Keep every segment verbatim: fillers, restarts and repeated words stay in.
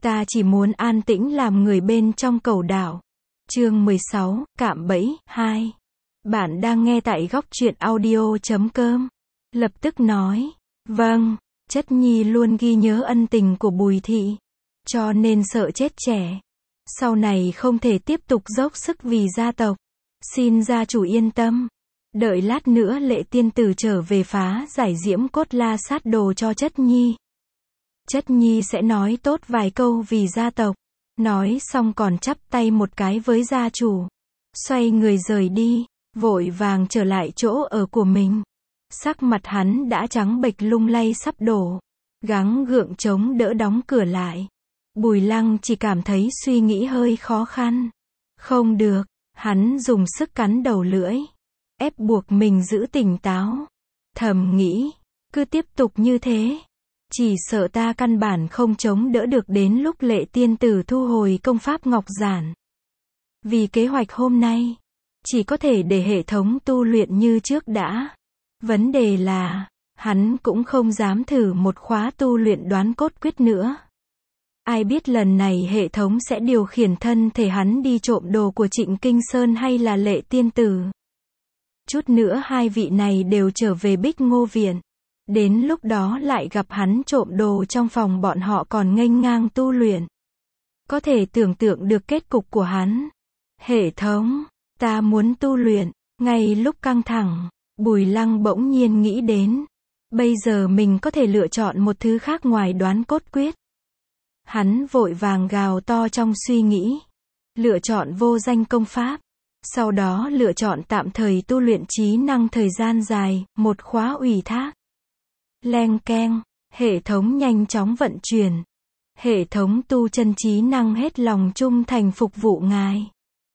Ta chỉ muốn an tĩnh làm người bên trong cầu đảo. Chương mười sáu, Cạm bẫy, hai. Bạn đang nghe tại góc truyện audio chấm com. Lập tức nói, vâng, Chất Nhi luôn ghi nhớ ân tình của Bùi thị, cho nên sợ chết trẻ. Sau này không thể tiếp tục dốc sức vì gia tộc. Xin gia chủ yên tâm. Đợi lát nữa Lệ tiên tử trở về phá giải Diễm Cốt La Sát đồ cho Chất Nhi. Chất Nhi sẽ nói tốt vài câu vì gia tộc. Nói xong còn chắp tay một cái với gia chủ. Xoay người rời đi, vội vàng trở lại chỗ ở của mình. Sắc mặt hắn đã trắng bệch lung lay sắp đổ. Gắng gượng chống đỡ đóng cửa lại. Bùi Lăng chỉ cảm thấy suy nghĩ hơi khó khăn. Không được, hắn dùng sức cắn đầu lưỡi. Ép buộc mình giữ tỉnh táo. Thầm nghĩ, cứ tiếp tục như thế. Chỉ sợ ta căn bản không chống đỡ được đến lúc Lệ tiên tử thu hồi công pháp ngọc giản. Vì kế hoạch hôm nay, chỉ có thể để hệ thống tu luyện như trước đã. Vấn đề là, hắn cũng không dám thử một khóa tu luyện đoán cốt quyết nữa. Ai biết lần này hệ thống sẽ điều khiển thân thể hắn đi trộm đồ của Trịnh Kinh Sơn hay là Lệ tiên tử. Chút nữa hai vị này đều trở về Bích Ngô Viện. Đến lúc đó lại gặp hắn trộm đồ trong phòng bọn họ còn nghênh ngang tu luyện. Có thể tưởng tượng được kết cục của hắn. Hệ thống, ta muốn tu luyện. Ngay lúc căng thẳng, Bùi Lăng bỗng nhiên nghĩ đến. Bây giờ mình có thể lựa chọn một thứ khác ngoài đoán cốt quyết. Hắn vội vàng gào to trong suy nghĩ. Lựa chọn vô danh công pháp. Sau đó lựa chọn tạm thời tu luyện trí năng thời gian dài, một khóa ủy thác. Leng keng, hệ thống nhanh chóng vận chuyển. Hệ thống tu chân trí năng hết lòng trung thành phục vụ ngài.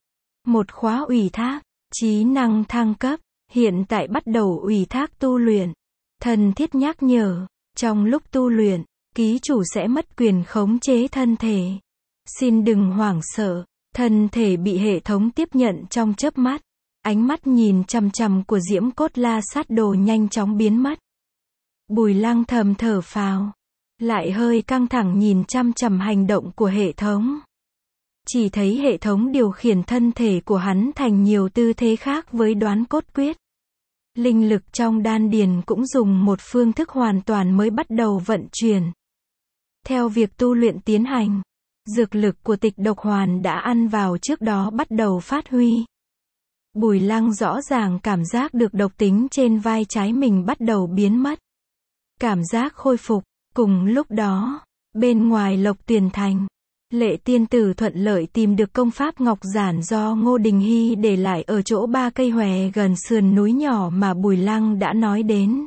Một khóa ủy thác, trí năng thăng cấp, hiện tại bắt đầu ủy thác tu luyện. Thân thiết nhắc nhở, trong lúc tu luyện, ký chủ sẽ mất quyền khống chế thân thể. Xin đừng hoảng sợ, thân thể bị hệ thống tiếp nhận trong chớp mắt. Ánh mắt nhìn chằm chằm của Diễm Cốt La Sát đồ nhanh chóng biến mất. Bùi Lăng thầm thở phào, lại hơi căng thẳng nhìn chằm chằm hành động của hệ thống. Chỉ thấy hệ thống điều khiển thân thể của hắn thành nhiều tư thế khác với đoán cốt quyết. Linh lực trong đan điền cũng dùng một phương thức hoàn toàn mới bắt đầu vận chuyển. Theo việc tu luyện tiến hành, dược lực của Tịch Độc Hoàn đã ăn vào trước đó bắt đầu phát huy. Bùi Lăng rõ ràng cảm giác được độc tính trên vai trái mình bắt đầu biến mất. Cảm giác khôi phục. Cùng lúc đó, bên ngoài Lộc Tuyền Thành, Lệ tiên tử thuận lợi tìm được công pháp ngọc giản do Ngô Đình Hy để lại ở chỗ ba cây hòe gần sườn núi nhỏ mà Bùi Lăng đã nói đến.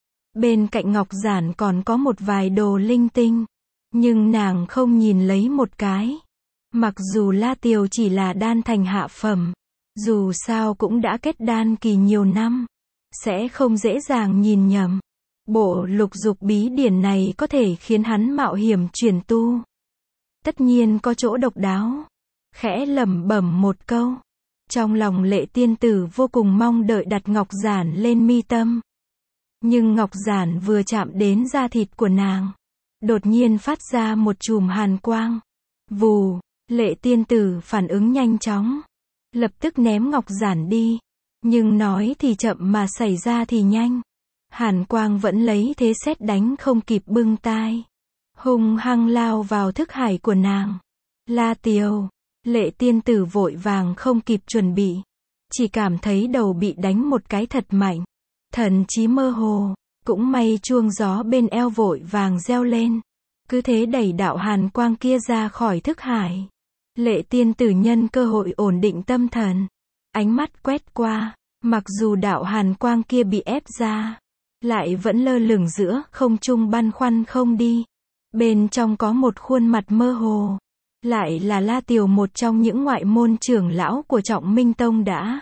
Bên cạnh ngọc giản còn có một vài đồ linh tinh, nhưng nàng không nhìn lấy một cái. Mặc dù La Tiều chỉ là đan thành hạ phẩm, dù sao cũng đã kết đan kỳ nhiều năm, sẽ không dễ dàng nhìn nhầm. Bộ lục dục bí điển này có thể khiến hắn mạo hiểm chuyển tu. Tất nhiên có chỗ độc đáo. Khẽ lẩm bẩm một câu. Trong lòng Lệ tiên tử vô cùng mong đợi đặt ngọc giản lên mi tâm. Nhưng ngọc giản vừa chạm đến da thịt của nàng, đột nhiên phát ra một chùm hàn quang. Vù, Lệ tiên tử phản ứng nhanh chóng. Lập tức ném ngọc giản đi. Nhưng nói thì chậm mà xảy ra thì nhanh. Hàn quang vẫn lấy thế sét đánh không kịp bưng tai. Hung hăng lao vào thức hải của nàng. La Tiều, Lệ tiên tử vội vàng không kịp chuẩn bị. Chỉ cảm thấy đầu bị đánh một cái thật mạnh. Thần trí mơ hồ, cũng may chuông gió bên eo vội vàng reo lên. Cứ thế đẩy đạo hàn quang kia ra khỏi thức hải. Lệ tiên tử nhân cơ hội ổn định tâm thần. Ánh mắt quét qua, mặc dù đạo hàn quang kia bị ép ra, lại vẫn lơ lửng giữa không trung băn khoăn không đi. Bên trong có một khuôn mặt mơ hồ. Lại là La Tiều, một trong những ngoại môn trưởng lão của Trọng Minh Tông đã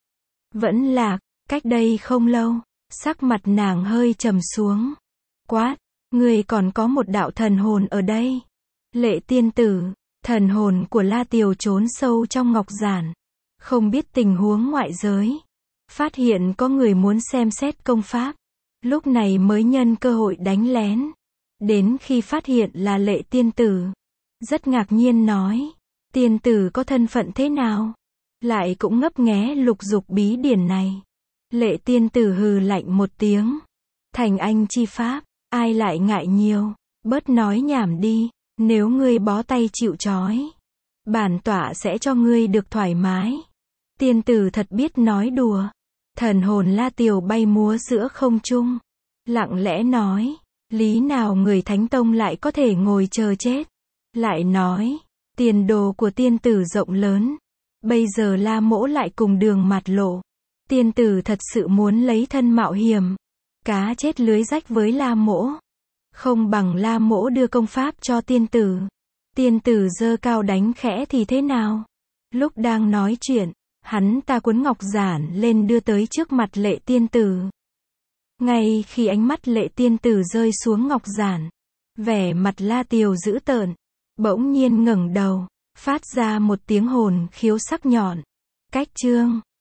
vẫn lạc, cách đây không lâu. Sắc mặt nàng hơi trầm xuống. Quát, người còn có một đạo thần hồn ở đây. Lệ tiên tử, thần hồn của La Tiều trốn sâu trong ngọc giản. Không biết tình huống ngoại giới. Phát hiện có người muốn xem xét công pháp. Lúc này mới nhân cơ hội đánh lén. Đến khi phát hiện là Lệ tiên tử, rất ngạc nhiên nói. Tiên tử có thân phận thế nào? Lại cũng ngấp nghé lục dục bí điển này. Lệ tiên tử hừ lạnh một tiếng. Thành anh chi pháp, ai lại ngại nhiều, bớt nói nhảm đi, nếu ngươi bó tay chịu trói, bản tọa sẽ cho ngươi được thoải mái. Tiên tử thật biết nói đùa. Thần hồn La Tiều bay múa giữa không trung, lặng lẽ nói, lý nào người Thánh Tông lại có thể ngồi chờ chết. Lại nói, tiền đồ của tiên tử rộng lớn, bây giờ La Mỗ lại cùng đường mặt lộ. Tiên tử thật sự muốn lấy thân mạo hiểm, cá chết lưới rách với La Mỗ. Không bằng La Mỗ đưa công pháp cho tiên tử. Tiên tử giơ cao đánh khẽ thì thế nào? Lúc đang nói chuyện, hắn ta cuốn ngọc giản lên đưa tới trước mặt Lệ tiên tử. Ngay khi ánh mắt Lệ tiên tử rơi xuống ngọc giản, vẻ mặt La Tiều dữ tợn, bỗng nhiên ngẩng đầu, phát ra một tiếng hồn khiếu sắc nhọn. Cách chương